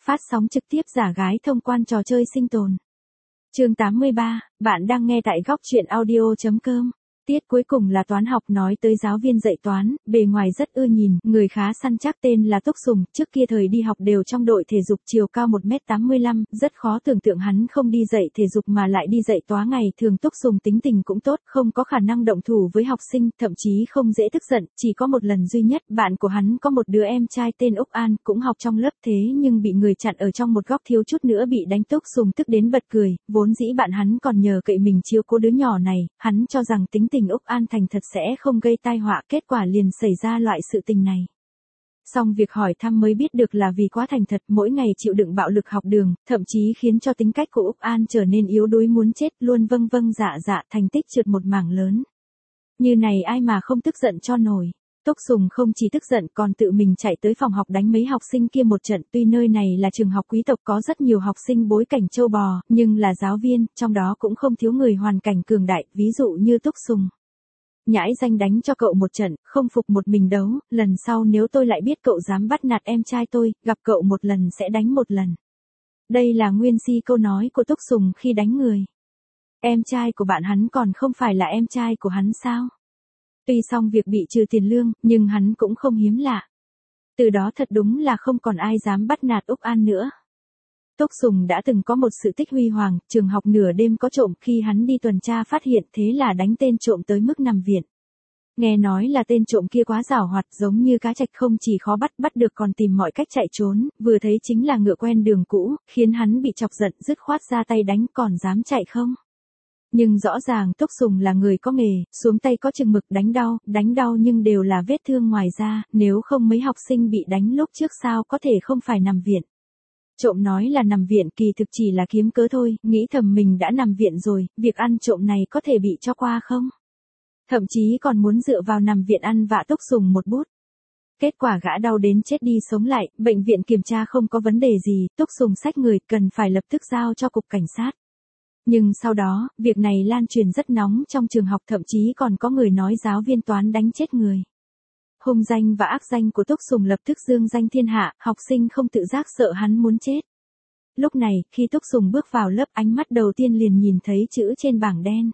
Phát sóng trực tiếp giả gái thông quan trò chơi sinh tồn. Chương 83, bạn đang nghe tại góc truyện audio.com. Tiết cuối cùng là toán học nói tới giáo viên dạy toán, bề ngoài rất ưa nhìn, người khá săn chắc tên là Túc Sùng, trước kia thời đi học đều trong đội thể dục chiều cao 1m85, rất khó tưởng tượng hắn không đi dạy thể dục mà lại đi dạy toán ngày thường. Túc Sùng tính tình cũng tốt, không có khả năng động thủ với học sinh, thậm chí không dễ tức giận, chỉ có một lần duy nhất, bạn của hắn có một đứa em trai tên Úc An, cũng học trong lớp thế nhưng bị người chặn ở trong một góc thiếu chút nữa bị đánh. Túc Sùng tức đến bật cười, vốn dĩ bạn hắn còn nhờ cậy mình chiếu cố đứa nhỏ này, hắn cho rằng tính tình Úc An thành thật sẽ không gây tai họa, kết quả liền xảy ra loại sự tình này. Xong việc hỏi thăm mới biết được là vì quá thành thật, mỗi ngày chịu đựng bạo lực học đường, thậm chí khiến cho tính cách của Úc An trở nên yếu đuối muốn chết, luôn vâng vâng dạ dạ, thành tích trượt một mảng lớn. Như này ai mà không tức giận cho nổi. Túc Sùng không chỉ tức giận còn tự mình chạy tới phòng học đánh mấy học sinh kia một trận. Tuy nơi này là trường học quý tộc có rất nhiều học sinh bối cảnh châu bò, nhưng là giáo viên, trong đó cũng không thiếu người hoàn cảnh cường đại, ví dụ như Túc Sùng. Nhãi danh đánh cho cậu một trận, không phục một mình đấu, lần sau nếu tôi lại biết cậu dám bắt nạt em trai tôi, gặp cậu một lần sẽ đánh một lần. Đây là nguyên si câu nói của Túc Sùng khi đánh người. Em trai của bạn hắn còn không phải là em trai của hắn sao? Tuy xong việc bị trừ tiền lương, nhưng hắn cũng không hiếm lạ. Từ đó thật đúng là không còn ai dám bắt nạt Úc An nữa. Túc Sùng đã từng có một sự tích huy hoàng, trường học nửa đêm có trộm, khi hắn đi tuần tra phát hiện, thế là đánh tên trộm tới mức nằm viện. Nghe nói là tên trộm kia quá giảo hoạt, giống như cá trạch, không chỉ khó bắt được còn tìm mọi cách chạy trốn, vừa thấy chính là ngựa quen đường cũ, khiến hắn bị chọc giận dứt khoát ra tay đánh, còn dám chạy không? Nhưng rõ ràng Túc Sùng là người có nghề, xuống tay có chừng mực, đánh đau nhưng đều là vết thương ngoài da, nếu không mấy học sinh bị đánh lúc trước sao có thể không phải nằm viện. Trộm nói là nằm viện kỳ thực chỉ là kiếm cớ thôi, nghĩ thầm mình đã nằm viện rồi, việc ăn trộm này có thể bị cho qua không? Thậm chí còn muốn dựa vào nằm viện ăn vạ Túc Sùng một bút. Kết quả gã đau đến chết đi sống lại, bệnh viện kiểm tra không có vấn đề gì, Túc Sùng xách người, cần phải lập tức giao cho cục cảnh sát. Nhưng sau đó, việc này lan truyền rất nóng trong trường học, thậm chí còn có người nói giáo viên toán đánh chết người. Hung danh và ác danh của Túc Sùng lập tức dương danh thiên hạ, học sinh không tự giác sợ hắn muốn chết. Lúc này, khi Túc Sùng bước vào lớp, ánh mắt đầu tiên liền nhìn thấy chữ trên bảng đen.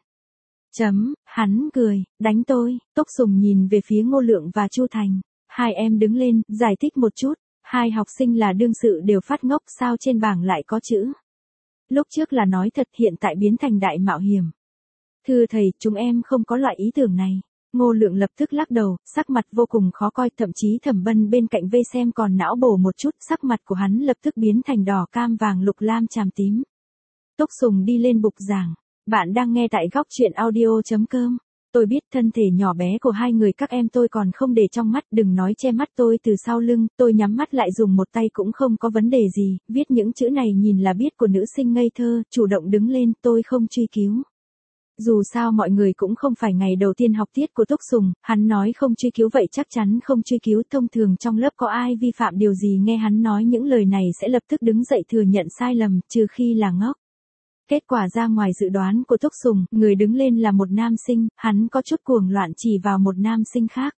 Hắn cười, đánh tôi. Túc Sùng nhìn về phía Ngô Lượng và Chu Thành. Hai em đứng lên, giải thích một chút. Hai học sinh là đương sự đều phát ngốc, sao trên bảng lại có chữ. Lúc trước là nói thật, hiện tại biến thành đại mạo hiểm. Thưa thầy, chúng em không có loại ý tưởng này. Ngô Lượng lập tức lắc đầu, sắc mặt vô cùng khó coi, thậm chí Thẩm Bân bên cạnh vây xem còn não bổ một chút, sắc mặt của hắn lập tức biến thành đỏ cam vàng lục lam chàm tím. Túc Sùng đi lên bục giảng. Bạn đang nghe tại góc truyện audio.com. Tôi biết thân thể nhỏ bé của hai người các em tôi còn không để trong mắt, đừng nói che mắt tôi từ sau lưng, tôi nhắm mắt lại dùng một tay cũng không có vấn đề gì, viết những chữ này nhìn là biết của nữ sinh ngây thơ, chủ động đứng lên, tôi không truy cứu. Dù sao mọi người cũng không phải ngày đầu tiên học tiết của Túc Sùng, hắn nói không truy cứu vậy chắc chắn không truy cứu, thông thường trong lớp có ai vi phạm điều gì nghe hắn nói những lời này sẽ lập tức đứng dậy thừa nhận sai lầm, trừ khi là ngốc. Kết quả ra ngoài dự đoán của Túc Sùng, người đứng lên là một nam sinh, hắn có chút cuồng loạn chỉ vào một nam sinh khác.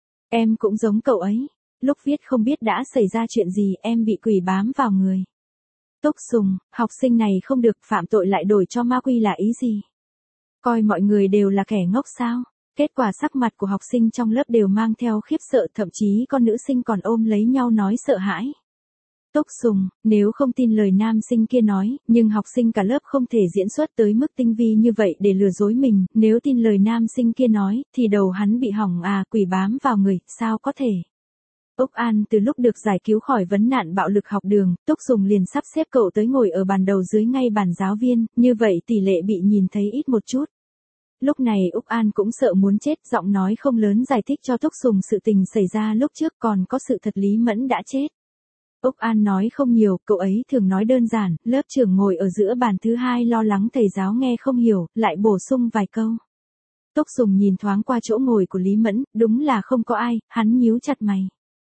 Em cũng giống cậu ấy, lúc viết không biết đã xảy ra chuyện gì, em bị quỷ bám vào người. Túc Sùng, học sinh này không được, phạm tội lại đổi cho ma quy là ý gì? Coi mọi người đều là kẻ ngốc sao? Kết quả sắc mặt của học sinh trong lớp đều mang theo khiếp sợ, thậm chí con nữ sinh còn ôm lấy nhau nói sợ hãi. Túc Sùng, nếu không tin lời nam sinh kia nói, nhưng học sinh cả lớp không thể diễn xuất tới mức tinh vi như vậy để lừa dối mình, nếu tin lời nam sinh kia nói, thì đầu hắn bị hỏng à, quỷ bám vào người, sao có thể. Úc An từ lúc được giải cứu khỏi vấn nạn bạo lực học đường, Túc Sùng liền sắp xếp cậu tới ngồi ở bàn đầu dưới ngay bàn giáo viên, như vậy tỷ lệ bị nhìn thấy ít một chút. Lúc này Úc An cũng sợ muốn chết, giọng nói không lớn giải thích cho Túc Sùng sự tình xảy ra lúc trước, còn có sự thật Lý Mẫn đã chết. Úc An nói không nhiều, cậu ấy thường nói đơn giản, lớp trưởng ngồi ở giữa bàn thứ hai lo lắng thầy giáo nghe không hiểu, lại bổ sung vài câu. Túc Sùng nhìn thoáng qua chỗ ngồi của Lý Mẫn, đúng là không có ai, hắn nhíu chặt mày.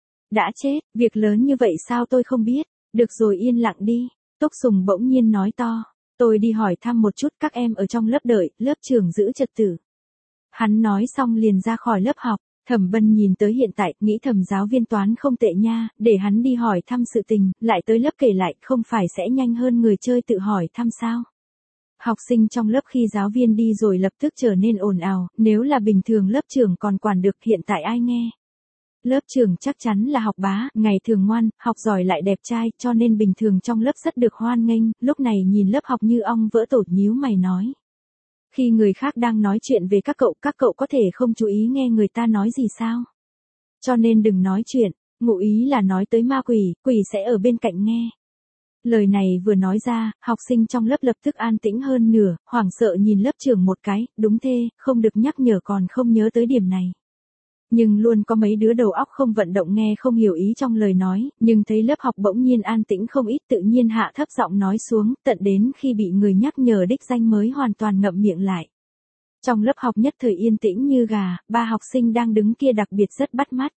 Đã chết, việc lớn như vậy sao tôi không biết, được rồi yên lặng đi. Túc Sùng bỗng nhiên nói to, tôi đi hỏi thăm một chút các em ở trong lớp đợi, lớp trưởng giữ trật tự. Hắn nói xong liền ra khỏi lớp học. Thẩm Bân nhìn tới hiện tại, nghĩ thầm giáo viên toán không tệ nha, để hắn đi hỏi thăm sự tình, lại tới lớp kể lại, không phải sẽ nhanh hơn người chơi tự hỏi thăm sao. Học sinh trong lớp khi giáo viên đi rồi lập tức trở nên ồn ào, nếu là bình thường lớp trưởng còn quản được, hiện tại ai nghe. Lớp trưởng chắc chắn là học bá, ngày thường ngoan, học giỏi lại đẹp trai, cho nên bình thường trong lớp rất được hoan nghênh, lúc này nhìn lớp học như ong vỡ tổ, nhíu mày nói. Khi người khác đang nói chuyện về các cậu có thể không chú ý nghe người ta nói gì sao? Cho nên đừng nói chuyện, ngụ ý là nói tới ma quỷ, quỷ sẽ ở bên cạnh nghe. Lời này vừa nói ra, học sinh trong lớp lập tức an tĩnh hơn nửa, hoảng sợ nhìn lớp trưởng một cái, đúng thế, không được nhắc nhở còn không nhớ tới điểm này. Nhưng luôn có mấy đứa đầu óc không vận động nghe không hiểu ý trong lời nói, nhưng thấy lớp học bỗng nhiên an tĩnh không ít tự nhiên hạ thấp giọng nói xuống, tận đến khi bị người nhắc nhở đích danh mới hoàn toàn ngậm miệng lại. Trong lớp học nhất thời yên tĩnh như gà, ba học sinh đang đứng kia đặc biệt rất bắt mắt.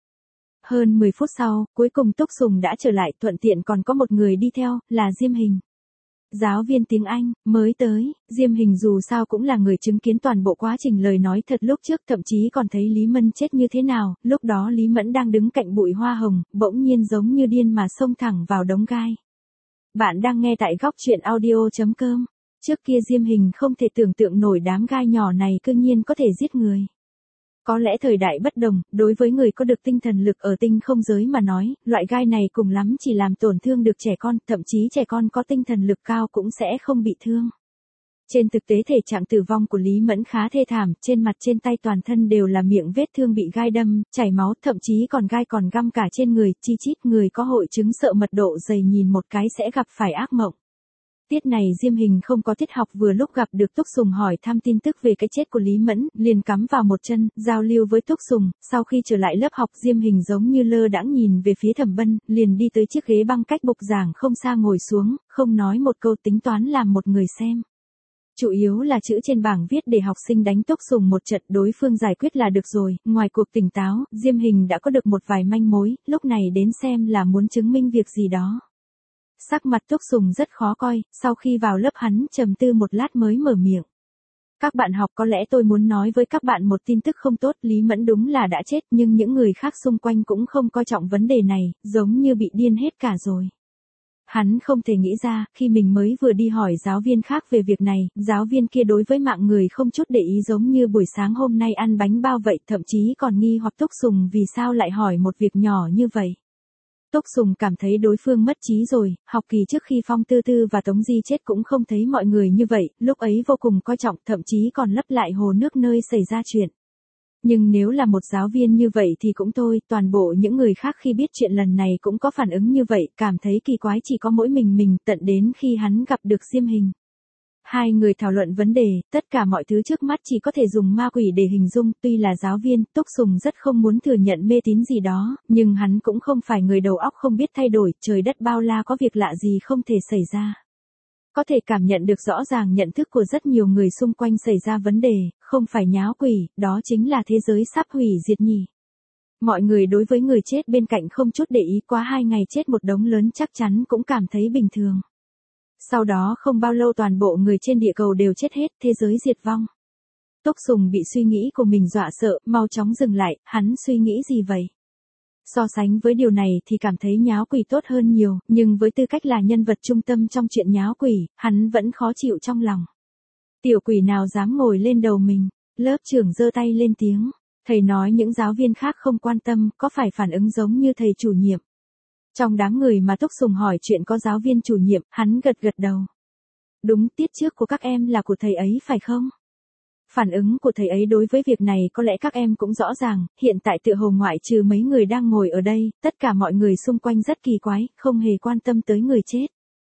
Hơn 10 phút sau, cuối cùng Túc Sùng đã trở lại, thuận tiện còn có một người đi theo, là Diêm Hình. Giáo viên tiếng Anh, mới tới, Diêm Hình dù sao cũng là người chứng kiến toàn bộ quá trình lời nói thật lúc trước, thậm chí còn thấy Lý Mẫn chết như thế nào, lúc đó Lý Mẫn đang đứng cạnh bụi hoa hồng, bỗng nhiên giống như điên mà xông thẳng vào đống gai. Bạn đang nghe tại góc truyện audio.com. Trước kia Diêm Hình không thể tưởng tượng nổi đám gai nhỏ này cư nhiên có thể giết người. Có lẽ thời đại bất đồng, đối với người có được tinh thần lực ở tinh không giới mà nói, loại gai này cùng lắm chỉ làm tổn thương được trẻ con, thậm chí trẻ con có tinh thần lực cao cũng sẽ không bị thương. Trên thực tế thể trạng tử vong của Lý Mẫn khá thê thảm, trên mặt trên tay toàn thân đều là miệng vết thương bị gai đâm, chảy máu, thậm chí còn gai còn găm cả trên người, chi chít người có hội chứng sợ mật độ dày nhìn một cái sẽ gặp phải ác mộng. Tiết này Diêm Hình không có tiết học vừa lúc gặp được Túc Sùng hỏi thăm tin tức về cái chết của Lý Mẫn, liền cắm vào một chân, giao lưu với Túc Sùng, sau khi trở lại lớp học Diêm Hình giống như lơ đãng nhìn về phía Thẩm Bân, liền đi tới chiếc ghế băng cách bục giảng không xa ngồi xuống, không nói một câu tính toán làm một người xem. Chủ yếu là chữ trên bảng viết để học sinh đánh Túc Sùng một trận đối phương giải quyết là được rồi, ngoài cuộc tỉnh táo, Diêm Hình đã có được một vài manh mối, lúc này đến xem là muốn chứng minh việc gì đó. Sắc mặt Túc Sùng rất khó coi, sau khi vào lớp hắn trầm tư một lát mới mở miệng. Các bạn học, có lẽ tôi muốn nói với các bạn một tin tức không tốt, Lý Mẫn đúng là đã chết nhưng những người khác xung quanh cũng không coi trọng vấn đề này, giống như bị điên hết cả rồi. Hắn không thể nghĩ ra, khi mình mới vừa đi hỏi giáo viên khác về việc này, giáo viên kia đối với mạng người không chút để ý giống như buổi sáng hôm nay ăn bánh bao vậy, thậm chí còn nghi hoặc Túc Sùng vì sao lại hỏi một việc nhỏ như vậy. Túc Sùng cảm thấy đối phương mất trí rồi, học kỳ trước khi Phong Tư Tư và Tống Di chết cũng không thấy mọi người như vậy, lúc ấy vô cùng coi trọng, thậm chí còn lấp lại hồ nước nơi xảy ra chuyện. Nhưng nếu là một giáo viên như vậy thì cũng thôi, toàn bộ những người khác khi biết chuyện lần này cũng có phản ứng như vậy, cảm thấy kỳ quái chỉ có mỗi mình tận đến khi hắn gặp được Diêm Hình. Hai người thảo luận vấn đề, tất cả mọi thứ trước mắt chỉ có thể dùng ma quỷ để hình dung, tuy là giáo viên, Túc Sùng rất không muốn thừa nhận mê tín gì đó, nhưng hắn cũng không phải người đầu óc không biết thay đổi, trời đất bao la có việc lạ gì không thể xảy ra. Có thể cảm nhận được rõ ràng nhận thức của rất nhiều người xung quanh xảy ra vấn đề, không phải nháo quỷ, đó chính là thế giới sắp hủy diệt nhỉ. Mọi người đối với người chết bên cạnh không chút để ý, quá 2 ngày chết một đống lớn chắc chắn cũng cảm thấy bình thường. Sau đó không bao lâu toàn bộ người trên địa cầu đều chết hết, thế giới diệt vong. Túc Sùng bị suy nghĩ của mình dọa sợ, mau chóng dừng lại, hắn suy nghĩ gì vậy? So sánh với điều này thì cảm thấy nháo quỷ tốt hơn nhiều, nhưng với tư cách là nhân vật trung tâm trong chuyện nháo quỷ, hắn vẫn khó chịu trong lòng. Tiểu quỷ nào dám ngồi lên đầu mình? Lớp trưởng giơ tay lên tiếng. Thầy nói những giáo viên khác không quan tâm, có phải phản ứng giống như thầy chủ nhiệm? Trong đám người mà Túc Sùng hỏi chuyện có giáo viên chủ nhiệm, hắn gật đầu. Đúng, tiết trước của các em là của thầy ấy phải không? Phản ứng của thầy ấy đối với việc này có lẽ các em cũng rõ ràng, hiện tại tựa hồ ngoại trừ mấy người đang ngồi ở đây, tất cả mọi người xung quanh rất kỳ quái, không hề quan tâm tới người chết.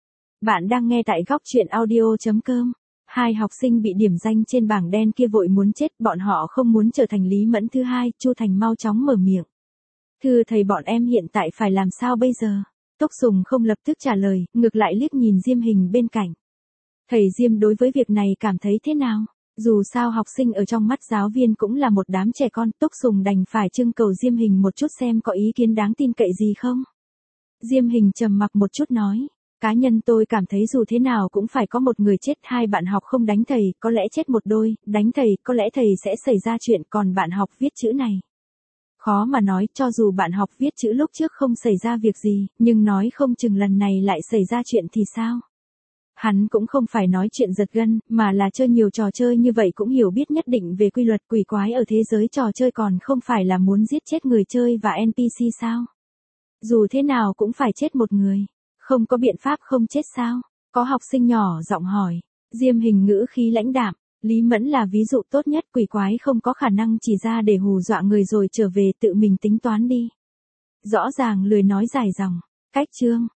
Bạn đang nghe tại góc truyện audio.com. Hai học sinh bị điểm danh trên bảng đen kia vội muốn chết, bọn họ không muốn trở thành Lý Mẫn thứ hai, Chu Thành mau chóng mở miệng. Thưa thầy, bọn em hiện tại phải làm sao bây giờ? Túc Sùng không lập tức trả lời, ngược lại liếc nhìn Diêm Hình bên cạnh. Thầy Diêm đối với việc này cảm thấy thế nào? Dù sao học sinh ở trong mắt giáo viên cũng là một đám trẻ con, Túc Sùng đành phải trưng cầu Diêm Hình một chút xem có ý kiến đáng tin cậy gì không. Diêm Hình trầm mặc một chút nói, cá nhân tôi cảm thấy dù thế nào cũng phải có một người chết, hai bạn học không đánh thầy, có lẽ chết một đôi, đánh thầy, có lẽ thầy sẽ xảy ra chuyện, còn bạn học viết chữ này. Khó mà nói, cho dù bạn học viết chữ lúc trước không xảy ra việc gì, nhưng nói không chừng lần này lại xảy ra chuyện thì sao? Hắn cũng không phải nói chuyện giật gân, mà là chơi nhiều trò chơi như vậy cũng hiểu biết nhất định về quy luật quỷ quái ở thế giới trò chơi, còn không phải là muốn giết chết người chơi và NPC sao? Dù thế nào cũng phải chết một người. Không có biện pháp không chết sao? Có học sinh nhỏ giọng hỏi. Diêm Hình ngữ khí lãnh đạm. Lý Mẫn là ví dụ tốt nhất, quỷ quái không có khả năng chỉ ra để hù dọa người rồi trở về, tự mình tính toán đi. Rõ ràng lười nói dài dòng. Cách chương.